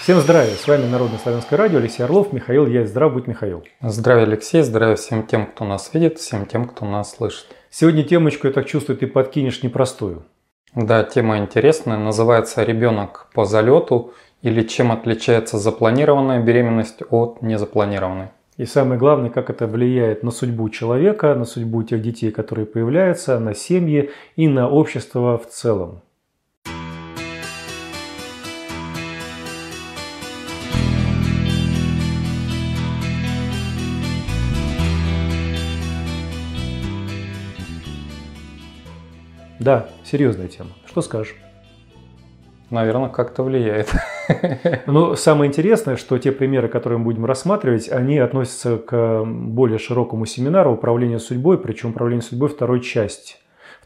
Всем здравия! С вами Народно-славянское радио, Алексей Орлов, Михаил Ясь. Здрав будь, Михаил. Здравия, Алексей, здравия всем тем, кто нас видит, всем тем, кто нас слышит. Сегодня темочку, я так чувствую, ты подкинешь непростую. Да, тема интересная, называется «Ребенок по залету» или «Чем отличается запланированная беременность от незапланированной». И самое главное, как это влияет на судьбу человека, на судьбу тех детей, которые появляются, на семьи и на общество в целом. Да, серьезная тема. Что скажешь? Наверное, как-то влияет. Но самое интересное, что те примеры, которые мы будем рассматривать, они относятся к более широкому семинару управления судьбой, причем управление судьбой вторая часть,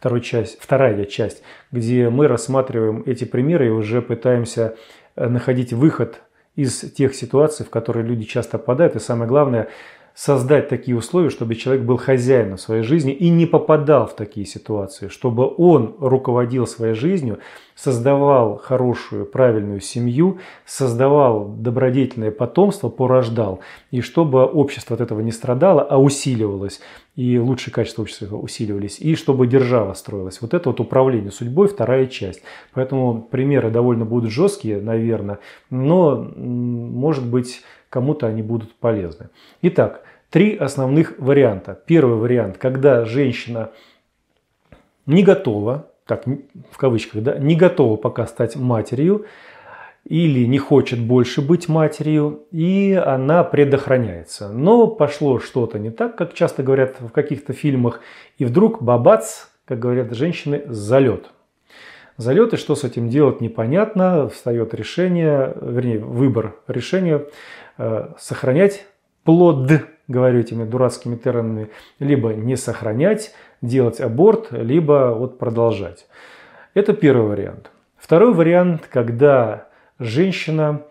где мы рассматриваем эти примеры и уже пытаемся находить выход из тех ситуаций, в которые люди часто попадают. И самое главное, создать такие условия, чтобы человек был хозяином своей жизни и не попадал в такие ситуации, чтобы он руководил своей жизнью, создавал хорошую, правильную семью, создавал добродетельное потомство, порождал, и чтобы общество от этого не страдало, а усиливалось, и лучшие качества общества усиливались, и чтобы держава строилась. Вот это вот управление судьбой, вторая часть. Поэтому примеры довольно будут жесткие, наверное, но, может быть, кому-то они будут полезны. Итак, 3 основных варианта. Первый вариант, когда женщина не готова, так в кавычках, да, не готова пока стать матерью или не хочет больше быть матерью, и она предохраняется. Но пошло что-то не так, как часто говорят в каких-то фильмах, и вдруг бабац, как говорят женщины, залет. Залет, и что с этим делать, непонятно. Встает решение, вернее, выбор решения сохранять плод, говорю этими дурацкими терминами, либо не сохранять, делать аборт, либо вот продолжать. Это первый вариант. Второй вариант, когда женщина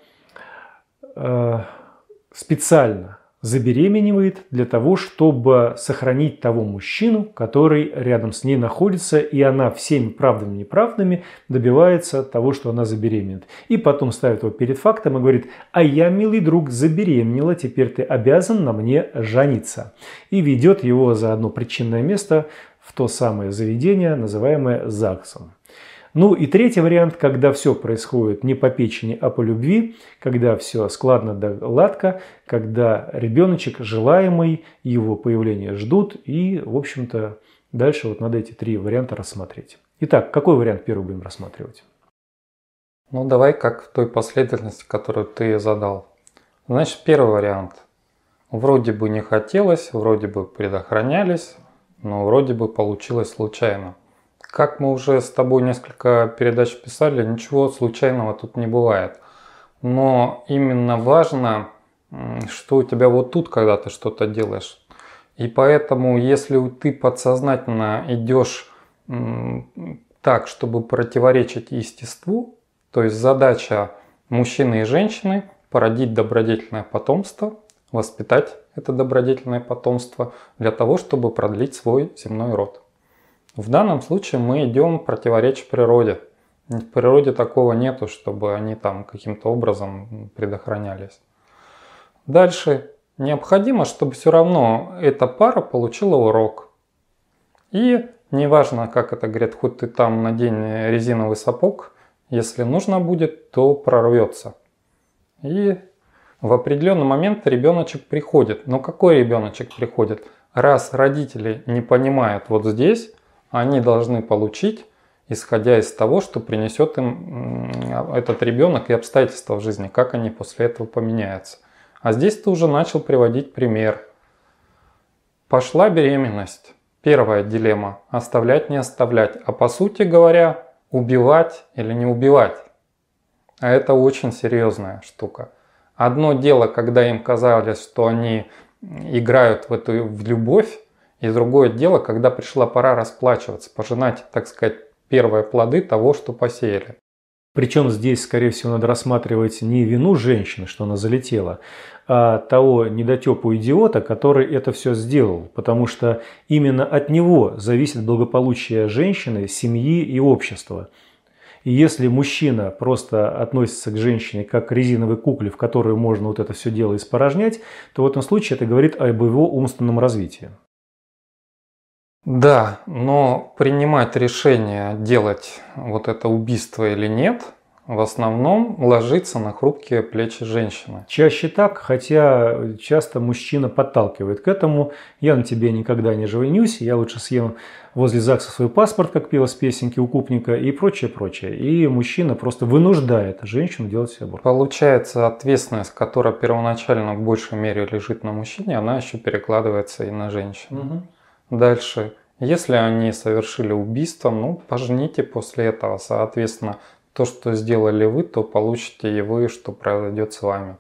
специально забеременевает для того, чтобы сохранить того мужчину, который рядом с ней находится, и она всеми правдами и неправдами добивается того, что она забеременеет. И потом ставит его перед фактом и говорит: а я, милый друг, забеременела, теперь ты обязан на мне жениться. И ведет его за одно причинное место в то самое заведение, называемое ЗАГСом. Ну и третий вариант, когда все происходит не по печени, а по любви, когда все складно да гладко, когда ребеночек желаемый, его появление ждут, и, в общем-то, дальше вот надо эти 3 варианта рассмотреть. Итак, какой вариант первый будем рассматривать? Ну, давай как в той последовательности, которую ты задал. Значит, первый вариант. Вроде бы не хотелось, вроде бы предохранялись, но вроде бы получилось случайно. Как мы уже с тобой несколько передач писали, ничего случайного тут не бывает. Но именно важно, что у тебя вот тут, когда ты что-то делаешь. И поэтому, если ты подсознательно идешь так, чтобы противоречить естеству, то есть задача мужчины и женщины породить добродетельное потомство, воспитать это добродетельное потомство для того, чтобы продлить свой земной род. В данном случае мы идем противоречить природе. В природе такого нету, чтобы они там каким-то образом предохранялись. Дальше необходимо, чтобы все равно эта пара получила урок. И неважно, как это говорят, хоть ты там надень резиновый сапог, если нужно будет, то прорвется. И в определенный момент ребеночек приходит. Но какой ребеночек приходит? Раз родители не понимают вот здесь, они должны получить, исходя из того, что принесет им этот ребенок и обстоятельства в жизни, как они после этого поменяются. А здесь ты уже начал приводить пример. Пошла беременность. Первая дилемма – оставлять, не оставлять. А по сути говоря, убивать или не убивать. А это очень серьезная штука. Одно дело, когда им казалось, что они играют в любовь, и другое дело, когда пришла пора расплачиваться, пожинать, так сказать, первые плоды того, что посеяли. Причем здесь, скорее всего, надо рассматривать не вину женщины, что она залетела, а того недотепу идиота, который это все сделал. Потому что именно от него зависит благополучие женщины, семьи и общества. И если мужчина просто относится к женщине как к резиновой кукле, в которую можно вот это все дело испорожнять, то в этом случае это говорит об его умственном развитии. Да, но принимать решение, делать вот это убийство или нет, в основном ложится на хрупкие плечи женщины. Чаще так, хотя часто мужчина подталкивает к этому. Я на тебе никогда не женюсь, я лучше съем возле ЗАГСа свой паспорт, как пелось в песенке у Купника, и прочее, прочее. И мужчина просто вынуждает женщину делать себе аборт. Получается, ответственность, которая первоначально в большей мере лежит на мужчине, она еще перекладывается и на женщину. Дальше, если они совершили убийство, ну, пожените после этого, соответственно, то, что сделали вы, то получите и вы, что произойдет с вами.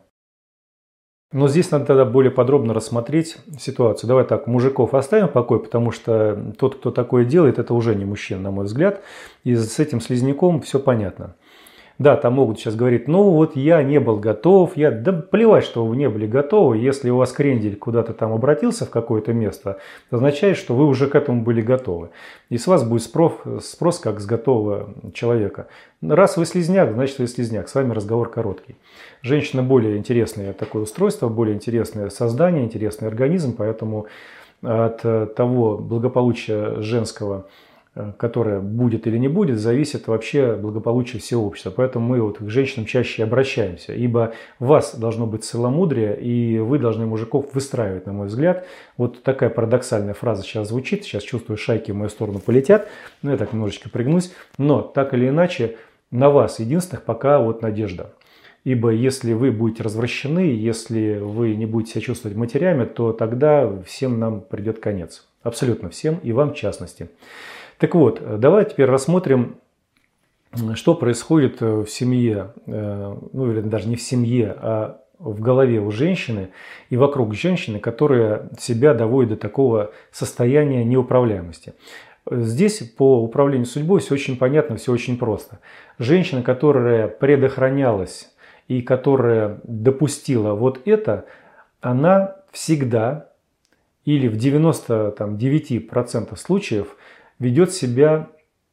Но здесь надо тогда более подробно рассмотреть ситуацию. Давай так, мужиков оставим в покое, потому что тот, кто такое делает, это уже не мужчина, на мой взгляд. И с этим слизняком все понятно. Да, там могут сейчас говорить, ну вот я не был готов, да плевать, что вы не были готовы, если у вас крендель куда-то там обратился в какое-то место, это означает, что вы уже к этому были готовы. И с вас будет спрос как с готового человека. Раз вы слизняк, значит вы слизняк, с вами разговор короткий. Женщина более интересное такое устройство, более интересное создание, интересный организм, поэтому от того благополучия женского, которое будет или не будет, зависит вообще благополучие всего общества. Поэтому мы вот к женщинам чаще обращаемся, ибо у вас должно быть целомудрие, и вы должны мужиков выстраивать, на мой взгляд. Вот такая парадоксальная фраза сейчас звучит, сейчас чувствую, шайки в мою сторону полетят, я так немножечко пригнусь, но так или иначе на вас единственных пока вот надежда. Ибо если вы будете развращены, если вы не будете себя чувствовать матерями, то тогда всем нам придет конец. Абсолютно всем, и вам в частности. Так вот, давай теперь рассмотрим, что происходит в семье, ну или даже не в семье, а в голове у женщины и вокруг женщины, которая себя доводит до такого состояния неуправляемости. Здесь по управлению судьбой все очень понятно, все очень просто. Женщина, которая предохранялась и которая допустила вот это, она всегда или в 99% случаев ведет себя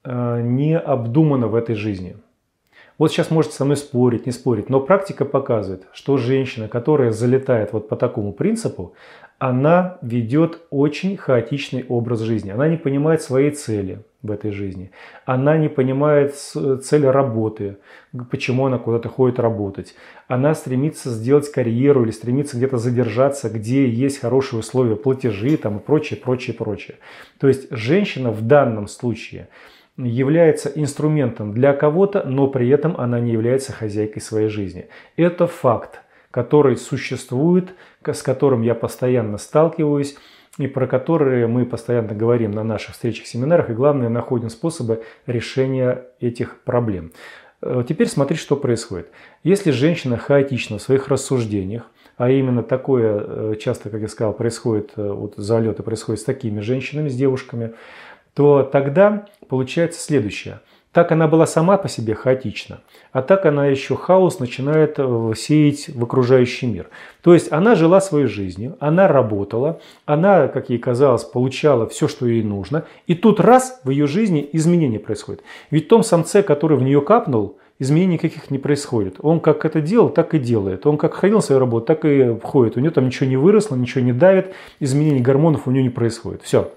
необдуманно в этой жизни. Вот сейчас можете со мной спорить, не спорить, но практика показывает, что женщина, которая залетает вот по такому принципу, она ведет очень хаотичный образ жизни. Она не понимает своей цели в этой жизни. Она не понимает цель работы, почему она куда-то ходит работать. Она стремится сделать карьеру или стремится где-то задержаться, где есть хорошие условия, платежи там, и прочее, прочее, прочее. То есть женщина в данном случае является инструментом для кого-то, но при этом она не является хозяйкой своей жизни. Это факт, который существует, с которым я постоянно сталкиваюсь и про которые мы постоянно говорим на наших встречах, семинарах, и главное, находим способы решения этих проблем. Теперь смотри, что происходит. Если женщина хаотична в своих рассуждениях, а именно такое часто, как я сказал, происходит, вот залеты происходят с такими женщинами, с девушками, то тогда получается следующее. Так она была сама по себе хаотична, а так она еще хаос начинает сеять в окружающий мир. То есть она жила своей жизнью, она работала, она, как ей казалось, получала все, что ей нужно, и тут раз в ее жизни изменения происходят. Ведь в том самце, который в нее капнул, изменений никаких не происходит. Он как это делал, так и делает. Он как ходил на свою работу, так и ходит. У него там ничего не выросло, ничего не давит, изменений гормонов у нее не происходит. Все.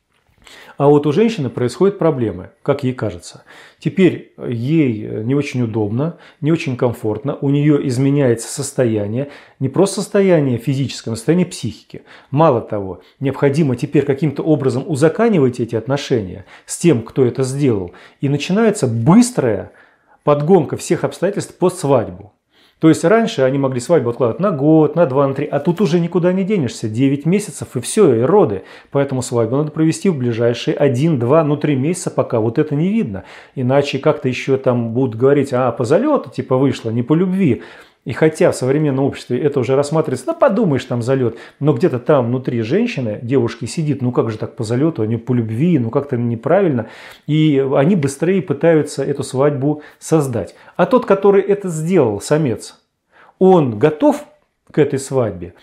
А вот у женщины происходят проблемы, как ей кажется. Теперь ей не очень удобно, не очень комфортно, у нее изменяется состояние, не просто состояние физическое, но состояние психики. Мало того, необходимо теперь каким-то образом узаконивать эти отношения с тем, кто это сделал. И начинается быстрая подгонка всех обстоятельств под свадьбу. То есть раньше они могли свадьбу откладывать на год, на 2, на 3, а тут уже никуда не денешься. 9 месяцев и все, и роды. Поэтому свадьбу надо провести в ближайшие 1, 2, 3 месяца, пока вот это не видно. Иначе как-то еще там будут говорить, по залету типа вышло, не по любви. И хотя в современном обществе это уже рассматривается, подумаешь, там залет, но где-то там внутри женщины, девушки сидит, как же так по залету, они по любви, как-то неправильно. И они быстрее пытаются эту свадьбу создать. А тот, который это сделал, самец, он готов к этой свадьбе?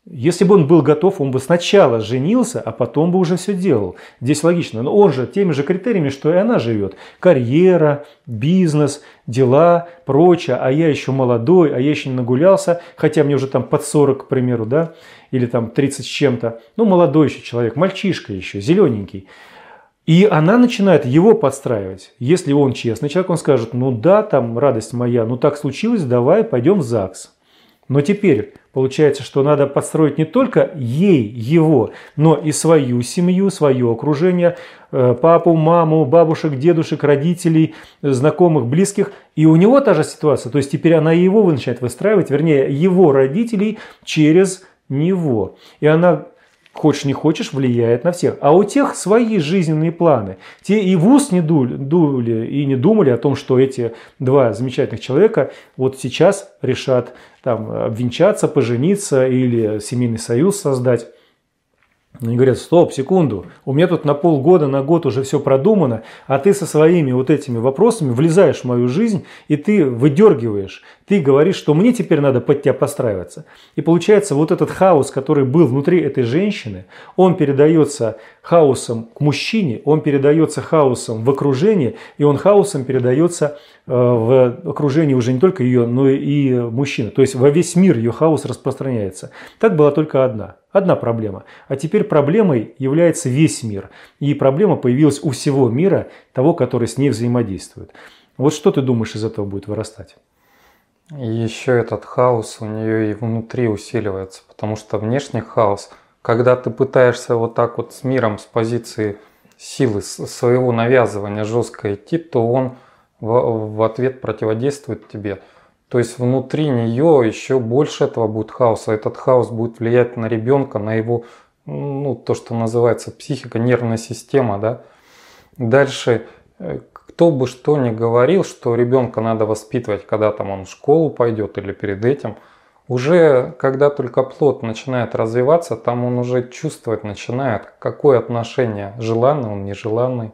Если бы он был готов, он бы сначала женился, а потом бы уже все делал. Здесь логично. Но он же теми же критериями, что и она живет. Карьера, бизнес, дела, прочее. А я еще молодой, а я еще не нагулялся. Хотя мне уже там под 40, к примеру, да, или там 30 с чем-то. Ну, молодой еще человек, мальчишка еще, зелененький. И она начинает его подстраивать. Если он честный человек, он скажет: ну да, там, радость моя, ну так случилось, давай пойдем в ЗАГС. Но теперь получается, что надо подстроить не только ей, его, но и свою семью, свое окружение, папу, маму, бабушек, дедушек, родителей, знакомых, близких. И у него та же ситуация. То есть теперь она его начинает выстраивать, вернее, его родителей через него. И она, хочешь не хочешь, влияет на всех. А у тех свои жизненные планы. Те и в ус не дули и не думали о том, что эти два замечательных человека вот сейчас решат там обвенчаться, пожениться или семейный союз создать. Они говорят: стоп, секунду, у меня тут на полгода, на год уже все продумано, а ты со своими вот этими вопросами влезаешь в мою жизнь, и ты выдергиваешь, ты говоришь, что мне теперь надо под тебя подстраиваться. И получается, вот этот хаос, который был внутри этой женщины, он передается хаосом к мужчине, он передается хаосом в окружении, и он хаосом передается в окружении уже не только ее, но и мужчины. То есть во весь мир ее хаос распространяется. Так была только одна проблема. А теперь проблемой является весь мир. И проблема появилась у всего мира, того, который с ней взаимодействует. Вот что ты думаешь из этого будет вырастать? И еще этот хаос у нее и внутри усиливается, потому что внешний хаос, когда ты пытаешься вот так вот с миром, с позиции силы, своего навязывания жестко идти, то он в ответ противодействует тебе. То есть внутри нее еще больше этого будет хаоса. Этот хаос будет влиять на ребенка, на его, ну, то, что называется психика, нервная система, да. Дальше, кто бы что ни говорил, что ребенка надо воспитывать, когда там он в школу пойдет или перед этим, уже когда только плод начинает развиваться, там он уже чувствовать начинает, какое отношение, желанный он, нежеланный.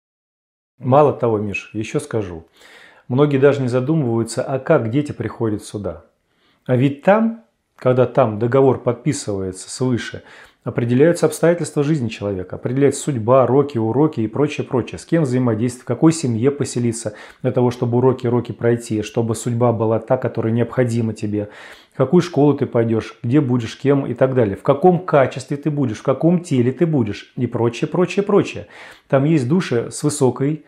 Мало того, Миш, еще скажу. Многие даже не задумываются, а как дети приходят сюда. А ведь там, когда там договор подписывается свыше, определяются обстоятельства жизни человека, определяется судьба, уроки и прочее, прочее. С кем взаимодействовать, в какой семье поселиться для того, чтобы уроки пройти, чтобы судьба была та, которая необходима тебе. В какую школу ты пойдешь, где будешь, кем и так далее. В каком качестве ты будешь, в каком теле ты будешь и прочее, прочее, прочее. Там есть души с высоким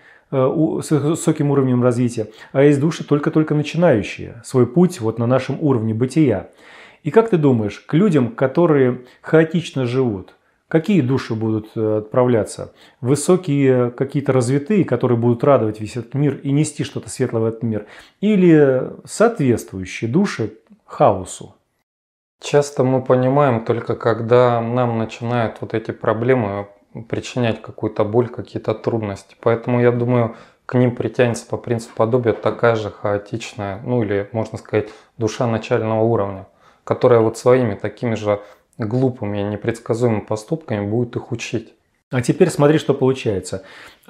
уровнем развития, а есть души только-только начинающие свой путь вот на нашем уровне бытия. И как ты думаешь, к людям, которые хаотично живут, какие души будут отправляться? Высокие, какие-то развитые, которые будут радовать весь этот мир и нести что-то светлое в этот мир? Или соответствующие души хаосу? Часто мы понимаем только когда нам начинают вот эти проблемы причинять какую-то боль, какие-то трудности. Поэтому я думаю, к ним притянется по принципу подобия такая же хаотичная, ну или можно сказать, душа начального уровня, которая вот своими такими же глупыми и непредсказуемыми поступками будет их учить. А теперь смотри, что получается.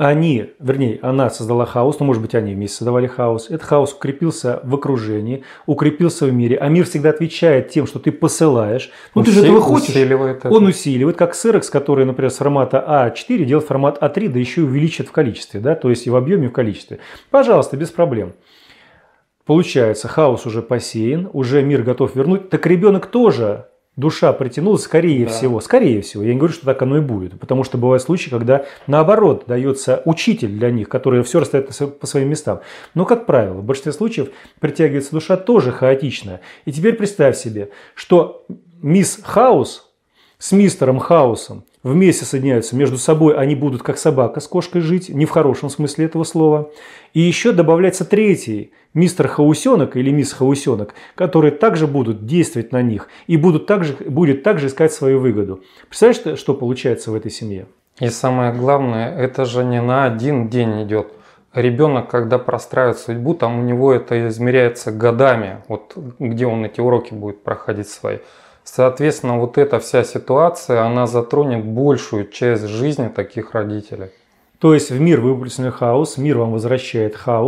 Она создала хаос, может быть, они вместе создавали хаос. Этот хаос укрепился в окружении, укрепился в мире. А мир всегда отвечает тем, что ты посылаешь. Ты же этого хочешь. Он усиливает, как Xerox, который, например, с формата А4 делает формат А3, да еще и увеличит в количестве, да, то есть и в объеме, и в количестве. Пожалуйста, без проблем. Получается, хаос уже посеян, уже мир готов вернуть. Так ребенок тоже, душа притянулась, скорее всего. Я не говорю, что так оно и будет. Потому что бывают случаи, когда наоборот дается учитель для них, который все расставит по своим местам. Но, как правило, в большинстве случаев притягивается душа тоже хаотичная. И теперь представь себе, что мисс Хаус с мистером Хаусом вместе соединяются между собой, они будут как собака с кошкой жить, не в хорошем смысле этого слова. И еще добавляется третий, мистер Хаусенок или мисс Хаусенок, которые также будут действовать на них и будет также искать свою выгоду. Представляешь, что получается в этой семье? И самое главное, это же не на один день идет. Ребенок, когда простраивает судьбу, там у него это измеряется годами, вот где он эти уроки будет проходить свои. Соответственно, вот эта вся ситуация, она затронет большую часть жизни таких родителей. То есть в мир выплеснен хаос, мир вам возвращает хаос,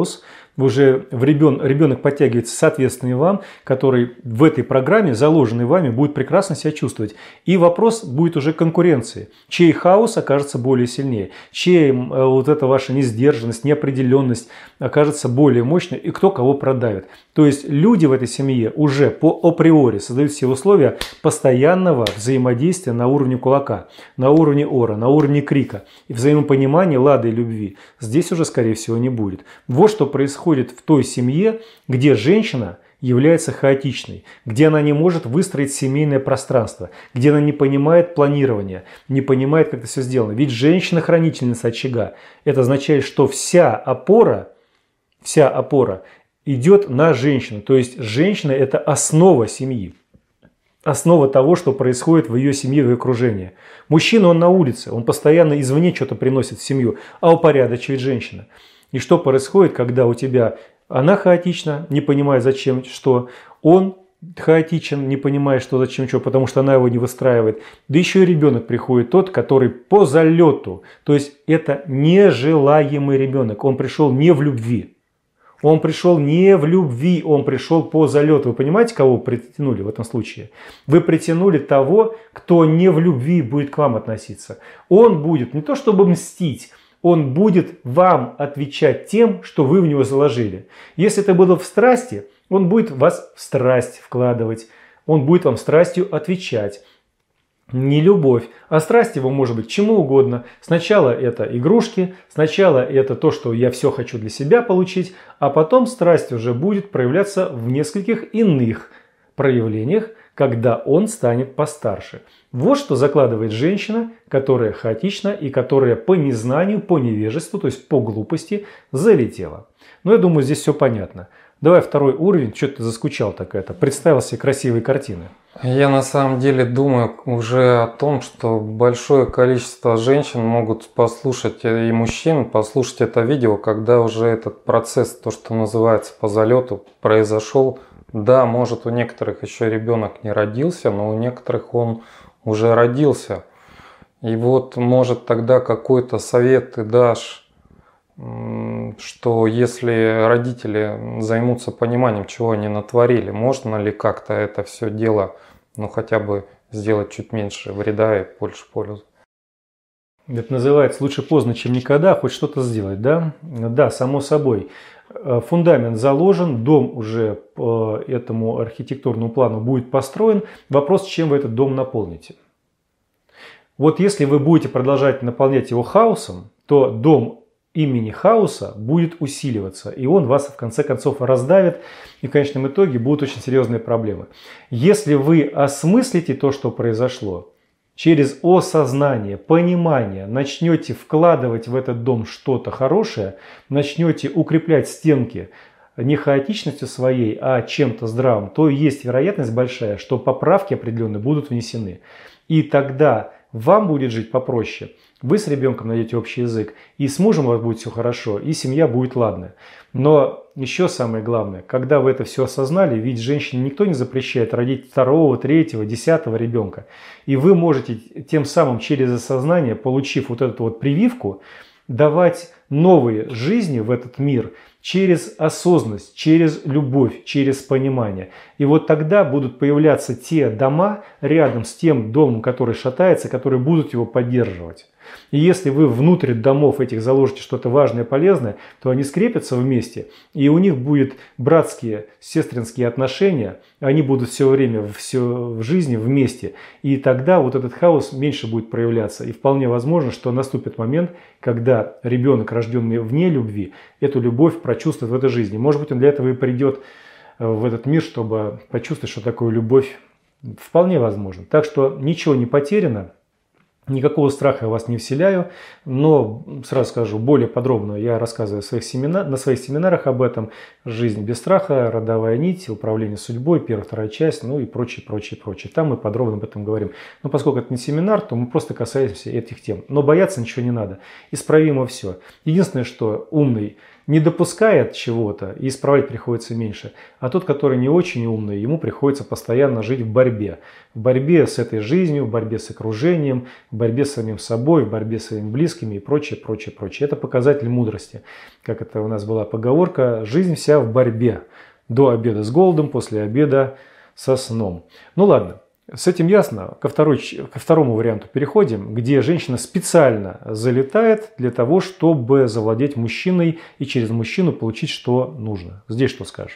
уже ребенок подтягивается соответственно вам, который в этой программе, заложенной вами, будет прекрасно себя чувствовать. И вопрос будет уже конкуренции. Чей хаос окажется более сильнее, чей вот эта ваша несдержанность, неопределенность окажется более мощной, и кто кого продавит. То есть люди в этой семье уже по априори создают все условия постоянного взаимодействия на уровне кулака, на уровне ора, на уровне крика. И взаимопонимания, лады и любви здесь уже, скорее всего, не будет. Вот что происходит в той семье, где женщина является хаотичной, где она не может выстроить семейное пространство, где она не понимает планирования, не понимает, как это все сделано. Ведь женщина-хранительница очага. Это означает, что вся опора идет на женщину. То есть женщина – это основа семьи. Основа того, что происходит в ее семье, в ее окружении. Мужчина, он на улице, он постоянно извне что-то приносит в семью, а упорядочивает женщина. И что происходит, когда у тебя она хаотична, не понимая зачем что, он хаотичен, не понимая что, зачем что, потому что она его не выстраивает. Да еще и ребенок приходит тот, который по залету. То есть это нежелаемый ребенок, он пришел не в любви. Он пришел не в любви, он пришел по залету. Вы понимаете, кого вы притянули в этом случае? Вы притянули того, кто не в любви будет к вам относиться. Он будет не то чтобы мстить, он будет вам отвечать тем, что вы в него заложили. Если это было в страсти, он будет вас в страсть вкладывать. Он будет вам страстью отвечать. Не любовь, а страсть его может быть чему угодно. Сначала это игрушки, сначала это то, что я все хочу для себя получить, а потом страсть уже будет проявляться в нескольких иных проявлениях, когда он станет постарше. Вот что закладывает женщина, которая хаотична и которая по незнанию, по невежеству, то есть по глупости залетела. Но я думаю, здесь все понятно. Давай второй уровень, что ты заскучал так это, представил себе красивые картины. Я на самом деле думаю уже о том, что большое количество женщин могут послушать и мужчин послушать это видео, когда уже этот процесс, то, что называется по залету, произошел. Да, может у некоторых еще ребенок не родился, но у некоторых он уже родился. И вот может тогда какой-то совет ты дашь, что если родители займутся пониманием, чего они натворили, можно ли как-то это все дело, хотя бы сделать чуть меньше вреда и больше пользы? Это называется лучше поздно, чем никогда, хоть что-то сделать, да? Да, само собой. Фундамент заложен, дом уже по этому архитектурному плану будет построен. Вопрос, чем вы этот дом наполните. Вот если вы будете продолжать наполнять его хаосом, то дом имени хаоса будет усиливаться, и он вас в конце концов раздавит, и в конечном итоге будут очень серьезные проблемы. Если вы осмыслите то, что произошло, через осознание, понимание начнете вкладывать в этот дом что-то хорошее, начнете укреплять стенки не хаотичностью своей, а чем-то здравым, то есть вероятность большая, что поправки определенные будут внесены. И тогда вам будет жить попроще. Вы с ребенком найдете общий язык, и с мужем у вас будет все хорошо, и семья будет ладная. Но еще самое главное, когда вы это все осознали, ведь женщине никто не запрещает родить второго, третьего, 10-го ребенка. И вы можете тем самым через осознание, получив вот эту вот прививку, давать новые жизни в этот мир через осознанность, через любовь, через понимание. И вот тогда будут появляться те дома рядом с тем домом, который шатается, которые будут его поддерживать. И если вы внутрь домов этих заложите что-то важное, полезное, то они скрепятся вместе, и у них будут братские, сестринские отношения, они будут все время в жизни вместе. И тогда вот этот хаос меньше будет проявляться. И вполне возможно, что наступит момент, когда ребенок, рожденный вне любви, эту любовь прочувствует в этой жизни. Может быть, он для этого и придет в этот мир, чтобы почувствовать, что такое любовь. Вполне возможно. Так что ничего не потеряно. Никакого страха я вас не вселяю, но сразу скажу, более подробно я рассказываю на своих семинарах об этом. Жизнь без страха, родовая нить, управление судьбой, первая, вторая часть, ну и прочее, прочее, прочее. Там мы подробно об этом говорим. Но поскольку это не семинар, то мы просто касаемся этих тем. Но бояться ничего не надо. Исправимо все. Единственное, что умный не допускает чего-то и исправлять приходится меньше. А тот, который не очень умный, ему приходится постоянно жить в борьбе. В борьбе с этой жизнью, в борьбе с окружением, в борьбе с самим собой, в борьбе с своими близкими и прочее, прочее, прочее. Это показатель мудрости. Как это у нас была поговорка: жизнь вся в борьбе. До обеда с голодом, после обеда со сном. Ну ладно. С этим ясно. Ко второму варианту переходим, где женщина специально залетает для того, чтобы завладеть мужчиной и через мужчину получить, что нужно. Здесь что скажешь?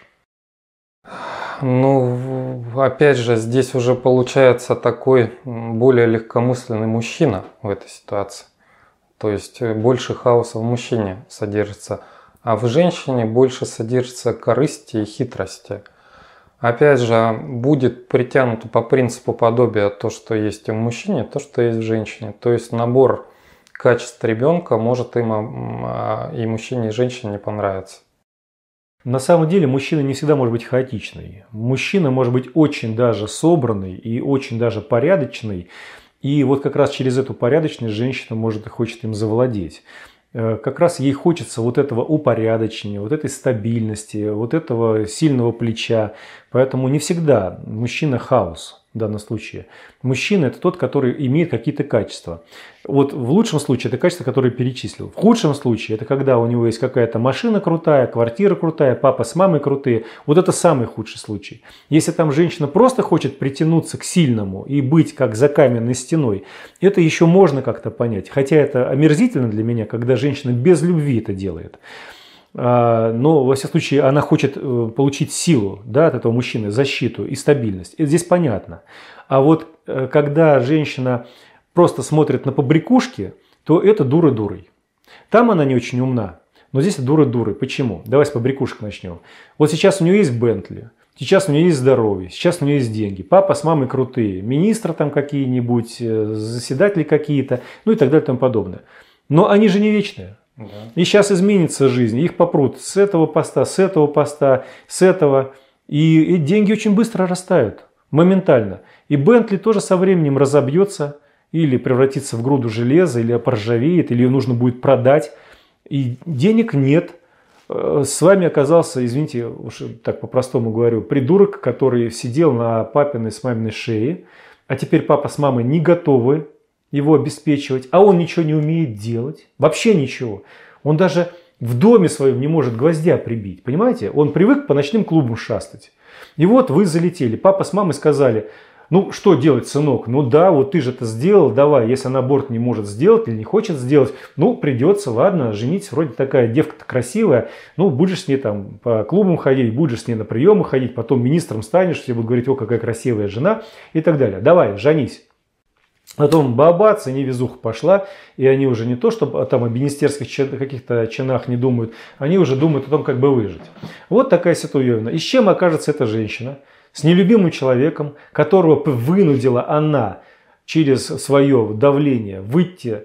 Ну, опять же, здесь уже получается такой более легкомысленный мужчина в этой ситуации. То есть больше хаоса в мужчине содержится, а в женщине больше содержится корысти и хитрости. Опять же, будет притянуто по принципу подобия то, что есть и в мужчине, то, что есть в женщине. То есть набор качеств ребенка может им и мужчине, и женщине не понравиться. На самом деле мужчина не всегда может быть хаотичный. Мужчина может быть очень даже собранный и очень даже порядочный. И вот как раз через эту порядочность женщина может и хочет им завладеть. Как раз ей хочется вот этого упорядочения, вот этой стабильности, вот этого сильного плеча. Поэтому не всегда мужчина хаос в данном случае. Мужчина – это тот, который имеет какие-то качества. Вот в лучшем случае это качества, которые перечислил. В худшем случае это когда у него есть какая-то машина крутая, квартира крутая, папа с мамой крутые. Вот это самый худший случай. Если там женщина просто хочет притянуться к сильному и быть как за каменной стеной, это еще можно как-то понять. Хотя это омерзительно для меня, когда женщина без любви это делает. Но, во всяком случае, она хочет получить силу, да, от этого мужчины, защиту и стабильность. Это здесь понятно. А вот когда женщина просто смотрит на побрякушки, то это дура дурой. Там она не очень умна, но здесь дура дурой. Почему? Давай с побрякушек начнем. Вот сейчас у нее есть Бентли, сейчас у нее есть здоровье, сейчас у нее есть деньги. Папа с мамой крутые, министры там какие-нибудь, заседатели какие-то, ну и так далее и тому подобное. Но они же не вечные. Да. И сейчас изменится жизнь, их попрут с этого поста, с этого поста, с этого. И деньги очень быстро растают, моментально. И Бентли тоже со временем разобьется, или превратится в груду железа, или поржавеет, или ее нужно будет продать. И денег нет. С вами оказался, извините, уж так по-простому говорю, придурок, который сидел на папиной с маминой шее, а теперь папа с мамой не готовы его обеспечивать, а он ничего не умеет делать, вообще ничего. Он даже в доме своем не может гвоздя прибить, понимаете? Он привык по ночным клубам шастать. И вот вы залетели, папа с мамой сказали: ну что делать, сынок, ну да, вот ты же это сделал, давай, если она аборт не может сделать или не хочет сделать, ну придется, ладно, женить, вроде такая девка-то красивая, ну будешь с ней там по клубам ходить, будешь с ней на приемы ходить, потом министром станешь, все будут говорить: о, какая красивая жена и так далее, давай, женись. Потом бабац, и невезуха пошла, и они уже не то, что там о министерских каких-то чинах не думают, они уже думают о том, как бы выжить. Вот такая ситуация. И с чем окажется эта женщина? С нелюбимым человеком, которого вынудила она через свое давление выйти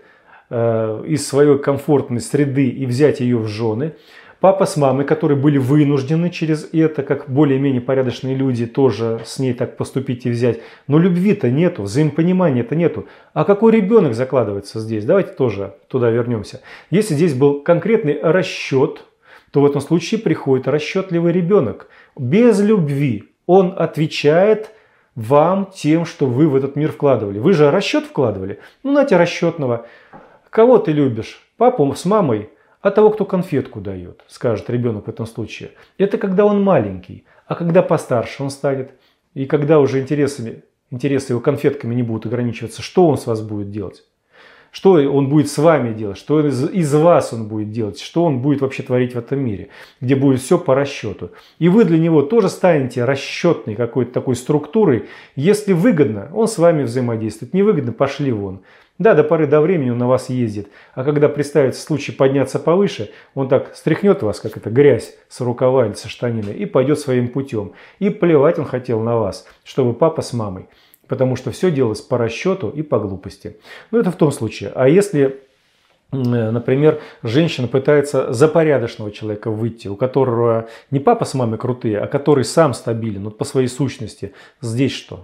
из своей комфортной среды и взять ее в жены. Папа с мамой, которые были вынуждены через это, как более-менее порядочные люди, тоже с ней так поступить и взять. Но любви-то нету, взаимопонимания-то нету. А какой ребенок закладывается здесь? Давайте тоже туда вернемся. Если здесь был конкретный расчет, то в этом случае приходит расчетливый ребенок. Без любви он отвечает вам тем, что вы в этот мир вкладывали. Вы же расчет вкладывали? Ну, нате расчетного. Кого ты любишь? Папу с мамой? А того, кто конфетку дает, скажет ребенок в этом случае. Это когда он маленький. А когда постарше он станет, и когда уже интересы его конфетками не будут ограничиваться, что он с вас будет делать? Что он будет с вами делать? Что из вас он будет делать? Что он будет вообще творить в этом мире? Где будет все по расчету. И вы для него тоже станете расчетной какой-то такой структурой. Если выгодно, он с вами взаимодействует. Невыгодно, пошли вон. Да, до поры до времени он на вас ездит. А когда представится случай подняться повыше, он так стряхнет вас, как это грязь с рукава или со штанины, и пойдет своим путем. И плевать он хотел на вас, чтобы папа с мамой. Потому что все делалось по расчету и по глупости. Ну, это в том случае. А если, например, женщина пытается за порядочного человека выйти, у которого не папа с мамой крутые, а который сам стабилен, вот по своей сущности, здесь что?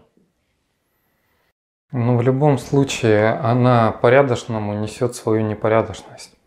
Ну, в любом случае, она порядочному несет свою непорядочность.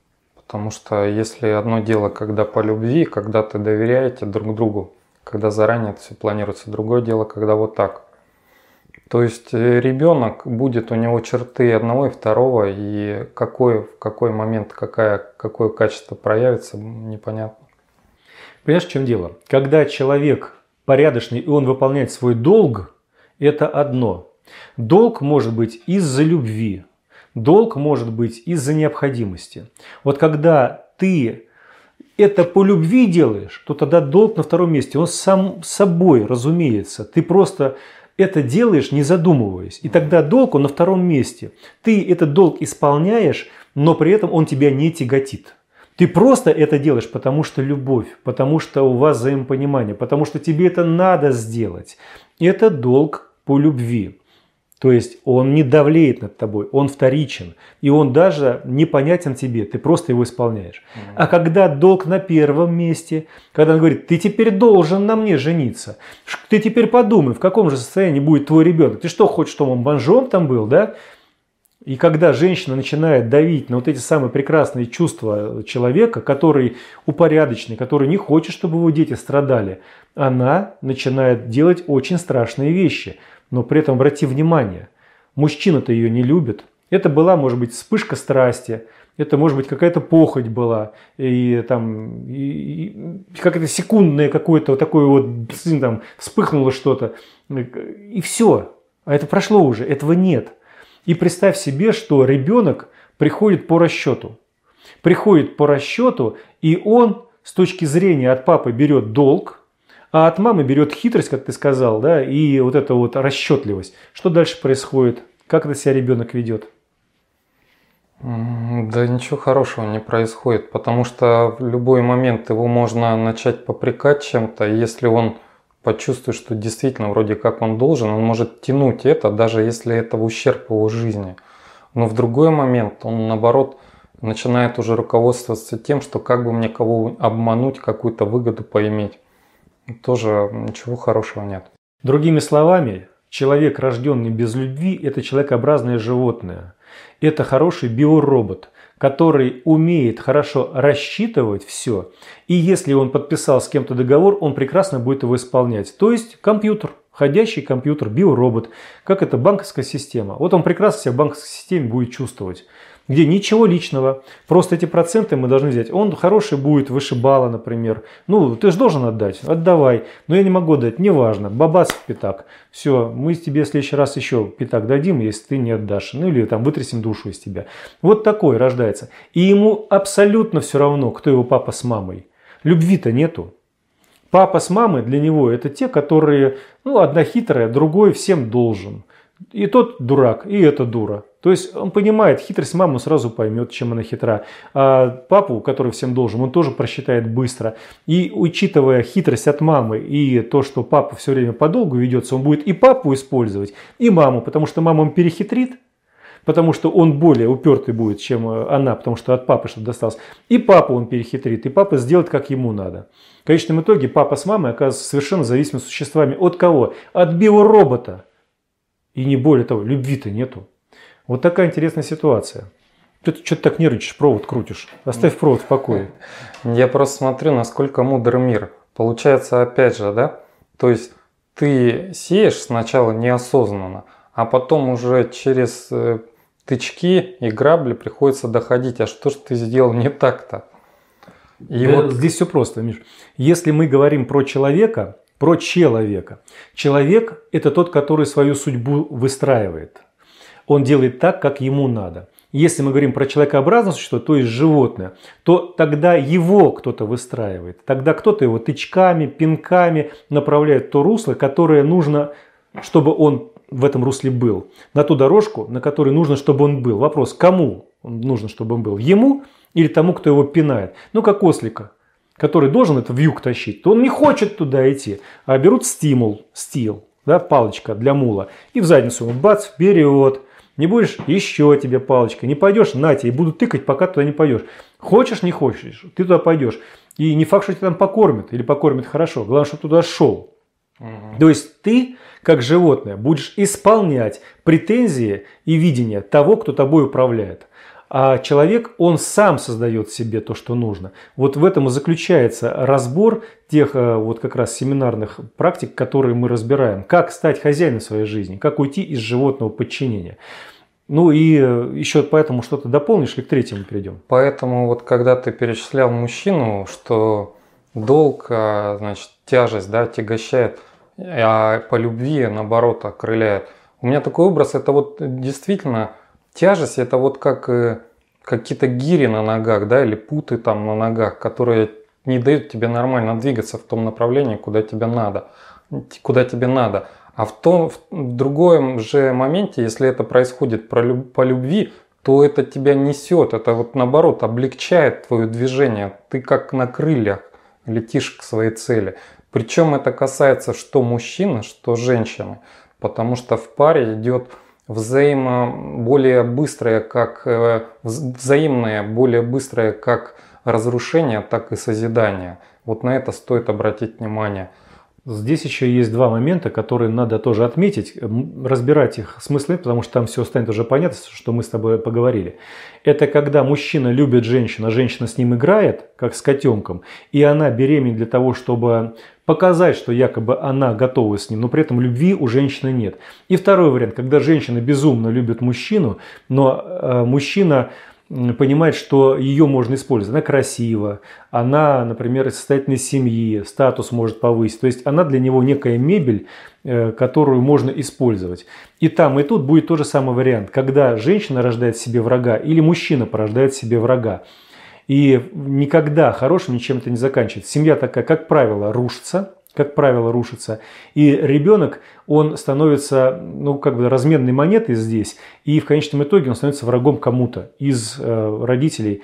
Потому что если одно дело, когда по любви, когда ты доверяете друг другу, когда заранее это все планируется, другое дело, когда вот так. То есть ребенок будет, у него черты одного и второго, и в какой момент, какое качество проявится, непонятно. Понимаешь, в чем дело? Когда человек порядочный и он выполняет свой долг, это одно. Долг может быть из-за любви, долг может быть из-за необходимости. Вот когда ты это по любви делаешь, то тогда долг на втором месте. Он сам собой, разумеется. Ты просто это делаешь, не задумываясь. И тогда долг, он на втором месте. Ты этот долг исполняешь, но при этом он тебя не тяготит. Ты просто это делаешь, потому что любовь, потому что у вас взаимопонимание, потому что тебе это надо сделать. Это долг по любви. То есть он не давлеет над тобой, он вторичен. И он даже непонятен тебе, ты просто его исполняешь. А когда долг на первом месте, когда он говорит, ты теперь должен на мне жениться, ты теперь подумай, в каком же состоянии будет твой ребенок. Ты что, хочешь, чтобы он бомжом там был, да? И когда женщина начинает давить на вот эти самые прекрасные чувства человека, который упорядоченный, который не хочет, чтобы его дети страдали, она начинает делать очень страшные вещи. Но при этом обрати внимание, мужчина-то ее не любит. Это была, может быть, вспышка страсти, это, может быть, какая-то похоть была, и там какое-то секундное какое-то вот такое вот, там, вспыхнуло что-то, и все. А это прошло уже, этого нет. И представь себе, что ребенок приходит по расчету. Приходит по расчету, и он с точки зрения от папы берет долг, а от мамы берет хитрость, как ты сказал, да, и вот эта вот расчетливость. Что дальше происходит? Как это себя ребенок ведет? Да ничего хорошего не происходит, потому что в любой момент его можно начать попрекать чем-то, и если он почувствует, что действительно вроде как он должен, он может тянуть это, даже если это в ущерб его жизни. Но в другой момент он, наоборот, начинает уже руководствоваться тем, что как бы мне кого обмануть, какую-то выгоду поиметь. Тоже ничего хорошего нет. Другими словами, человек, рожденный без любви, это человекообразное животное. Это хороший биоробот, который умеет хорошо рассчитывать все. И если он подписал с кем-то договор, он прекрасно будет его исполнять. То есть компьютер, ходящий компьютер, биоробот, как это банковская система. Вот он прекрасно себя в банковской системе будет чувствовать. Где ничего личного, просто эти проценты мы должны взять. Он хороший будет, вышибала, например. Ну, ты же должен отдать, отдавай. Но я не могу дать, неважно, бабац в пятак. Все, мы тебе в следующий раз еще пятак дадим, если ты не отдашь. Ну, или там вытрясем душу из тебя. Вот такой рождается. И ему абсолютно все равно, кто его папа с мамой. Любви-то нету. Папа с мамой для него это те, которые, ну, одна хитрая, другой всем должен. И тот дурак, и эта дура. То есть он понимает, хитрость мамы, он сразу поймет, чем она хитра. А папу, который всем должен, он тоже просчитает быстро. И учитывая хитрость от мамы и то, что папа все время подолгу ведется, он будет и папу использовать, и маму, потому что мама он перехитрит, потому что он более упертый будет, чем она, потому что от папы что-то досталось. И папу он перехитрит, и папа сделает, как ему надо. В конечном итоге папа с мамой оказываются совершенно зависимыми существами. От кого? От биоробота. И не более того, любви-то нету. Вот такая интересная ситуация. Ты что-то так нервничаешь, провод крутишь. Оставь провод в покое. Я просто смотрю, насколько мудр мир. Получается, опять же, да? То есть ты сеешь сначала неосознанно, а потом уже через тычки и грабли приходится доходить. А что ж ты сделал не так-то? И да, вот здесь все просто, Миш. Если мы говорим про человека, человек – это тот, который свою судьбу выстраивает. Он делает так, как ему надо. Если мы говорим про человекообразное существо, то есть животное, то тогда его кто-то выстраивает. Тогда кто-то его тычками, пинками направляет в то русло, которое нужно, чтобы он в этом русле был. На ту дорожку, на которой нужно, чтобы он был. Вопрос, кому нужно, чтобы он был? Ему или тому, кто его пинает? Ну, как ослика, который должен это вьюг тащить, то он не хочет туда идти. А берут стил, да, палочка для мула, и в задницу ему бац, вперед. Не будешь, еще тебе палочка. Не пойдешь, на тебе, и буду тыкать, пока туда не пойдешь. Хочешь, не хочешь, ты туда пойдешь. И не факт, что тебя там покормят, или покормят хорошо. Главное, чтобы туда шел. То есть ты, как животное, будешь исполнять претензии и видение того, кто тобой управляет. А человек, он сам создает себе то, что нужно. Вот в этом и заключается разбор тех вот как раз семинарных практик, которые мы разбираем. Как стать хозяином своей жизни, как уйти из животного подчинения. Ну и еще поэтому что-то дополнишь или к третьему перейдем? Поэтому вот когда ты перечислял мужчину, что долг, значит, тяжесть, да, отягощает, а по любви, наоборот, окрыляет. У меня такой образ, это вот действительно тяжесть, это вот как какие-то гири на ногах, да, или путы там на ногах, которые не дают тебе нормально двигаться в том направлении, куда тебе надо. А в другом же моменте, если это происходит по любви, то это тебя несет, это вот наоборот облегчает твое движение. Ты как на крыльях летишь к своей цели. Причем это касается что мужчины, что женщины, потому что в паре идет взаимное более быстрое как разрушение, так и созидание. Вот на это стоит обратить внимание. Здесь еще есть два момента, которые надо тоже отметить, разбирать их смыслы, потому что там все станет уже понятно, что мы с тобой поговорили. Это когда мужчина любит женщину, а женщина с ним играет, как с котенком, и она беременна для того, чтобы показать, что якобы она готова с ним, но при этом любви у женщины нет. И второй вариант, когда женщина безумно любит мужчину, но мужчина понимает, что ее можно использовать. Она красива, она, например, из состоятельной семьи, статус может повысить. То есть она для него некая мебель, которую можно использовать. И там, и тут будет тот же самый вариант, когда женщина рождает себе врага или мужчина порождает себе врага. И никогда хорошим ничем это не заканчивается. Семья такая, как правило, рушится. И ребенок, он становится, разменной монетой здесь. И в конечном итоге он становится врагом кому-то из родителей,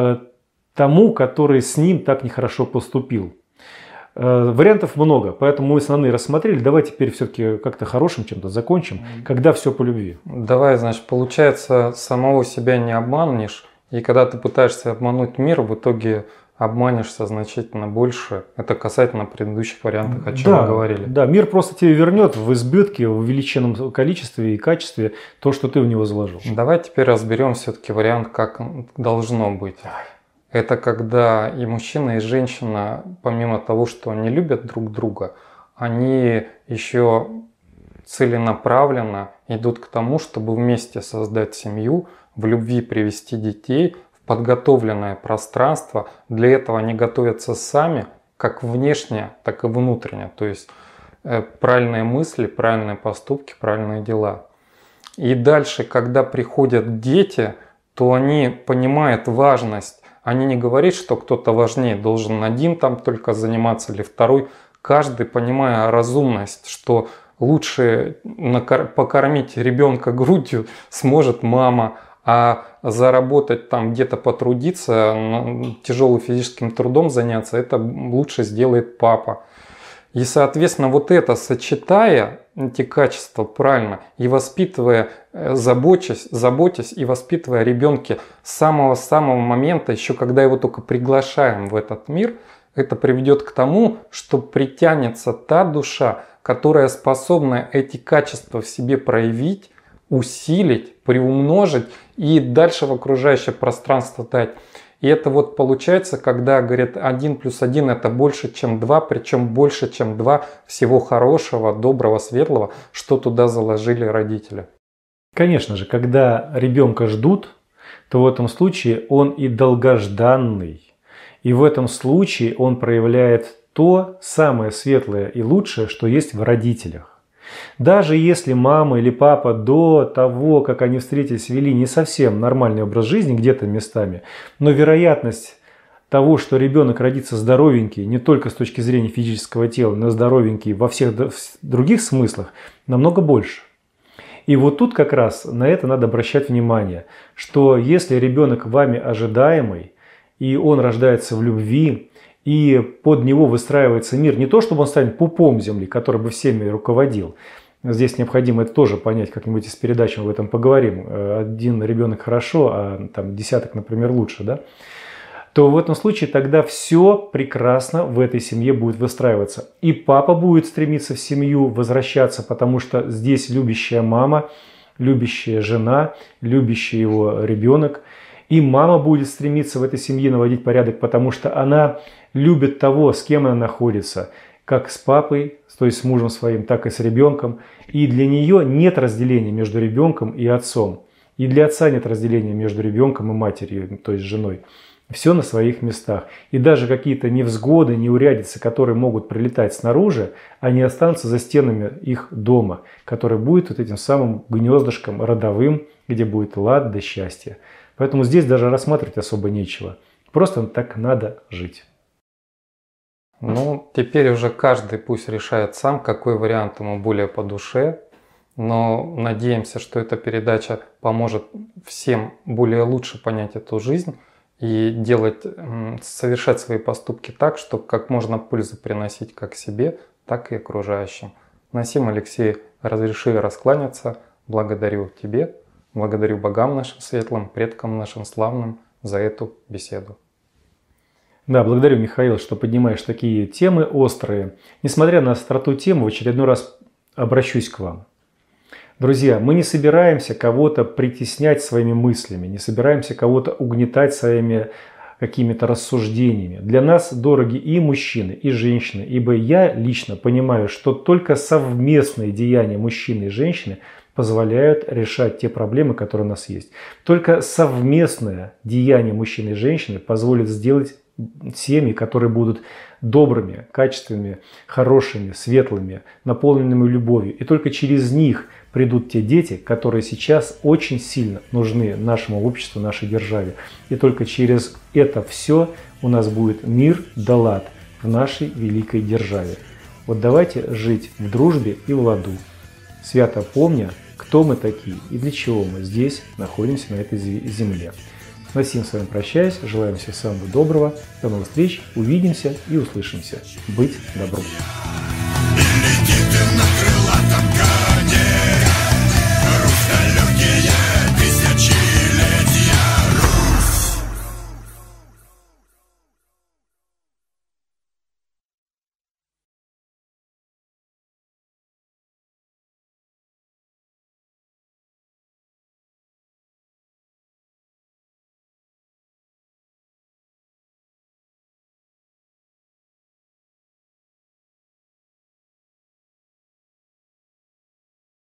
тому, который с ним так нехорошо поступил. Вариантов много, поэтому мы основные рассмотрели. Давай теперь все-таки как-то хорошим чем-то закончим, когда все по любви. Давай, значит, получается, самого себя не обманешь. И когда ты пытаешься обмануть мир, в итоге обманешься значительно больше. Это касательно предыдущих вариантов, о чем мы говорили. Да, мир просто тебе вернет в избытке, в увеличенном количестве и качестве то, что ты в него заложил. Давай теперь разберем все-таки вариант, как должно быть. Это когда и мужчина, и женщина, помимо того, что они любят друг друга, они еще целенаправленно идут к тому, чтобы вместе создать семью, в любви привести детей, в подготовленное пространство. Для этого они готовятся сами, как внешне, так и внутренне. То есть правильные мысли, правильные поступки, правильные дела. И дальше, когда приходят дети, то они понимают важность. Они не говорят, что кто-то важнее, должен один там только заниматься или второй. Каждый, понимая разумность, что лучше покормить ребенка грудью сможет мама, а заработать там где-то потрудиться, тяжелым физическим трудом заняться, это лучше сделает папа. И, соответственно, вот это, сочетая эти качества правильно и воспитывая, заботясь и воспитывая ребенка с самого-самого момента, еще когда его только приглашаем в этот мир, это приведет к тому, что притянется та душа, которая способна эти качества в себе проявить, усилить, приумножить и дальше в окружающее пространство дать. И это вот получается, когда говорят 1 + 1 это больше, чем 2, причем больше, чем 2 всего хорошего, доброго, светлого, что туда заложили родители. Конечно же, когда ребенка ждут, то в этом случае он и долгожданный. И в этом случае он проявляет то самое светлое и лучшее, что есть в родителях. Даже если мама или папа до того, как они встретились, вели не совсем нормальный образ жизни где-то местами, но вероятность того, что ребенок родится здоровенький, не только с точки зрения физического тела, но здоровенький во всех других смыслах, намного больше. И вот тут как раз на это надо обращать внимание, что если ребенок вами ожидаемый, и он рождается в любви, и под него выстраивается мир, не то чтобы он станет пупом земли, который бы всеми руководил. Здесь необходимо это тоже понять, как-нибудь из передач мы об этом поговорим. Один ребенок хорошо, а там десяток, например, лучше, да? То в этом случае тогда все прекрасно в этой семье будет выстраиваться. И папа будет стремиться в семью возвращаться, потому что здесь любящая мама, любящая жена, любящий его ребенок. И мама будет стремиться в этой семье наводить порядок, потому что она любит того, с кем она находится, как с папой, то есть с мужем своим, так и с ребенком. И для нее нет разделения между ребенком и отцом. И для отца нет разделения между ребенком и матерью, то есть женой. Все на своих местах. И даже какие-то невзгоды, неурядицы, которые могут прилетать снаружи, они останутся за стенами их дома, который будет вот этим самым гнездышком родовым, где будет лад да счастье. Поэтому здесь даже рассматривать особо нечего. Просто так надо жить. Ну, теперь уже каждый пусть решает сам, какой вариант ему более по душе. Но надеемся, что эта передача поможет всем более лучше понять эту жизнь и совершать свои поступки так, чтобы как можно пользу приносить как себе, так и окружающим. Насим, Алексей, разреши раскланяться. Благодарю тебе, благодарю богам нашим светлым, предкам нашим славным за эту беседу. Да, благодарю, Михаил, что поднимаешь такие темы острые. Несмотря на остроту темы, в очередной раз обращусь к вам. Друзья, мы не собираемся кого-то притеснять своими мыслями, не собираемся кого-то угнетать своими какими-то рассуждениями. Для нас дороги и мужчины, и женщины, ибо я лично понимаю, что только совместные деяния мужчины и женщины позволяют решать те проблемы, которые у нас есть. Только совместное деяние мужчины и женщины позволит сделать семьи, которые будут добрыми, качественными, хорошими, светлыми, наполненными любовью. И только через них придут те дети, которые сейчас очень сильно нужны нашему обществу, нашей державе. И только через это все у нас будет мир да лад в нашей великой державе. Вот давайте жить в дружбе и в ладу, свято помня, кто мы такие и для чего мы здесь находимся на этой земле. Насим с вами прощаюсь, желаем всего самого доброго, до новых встреч, увидимся и услышимся. Быть добром.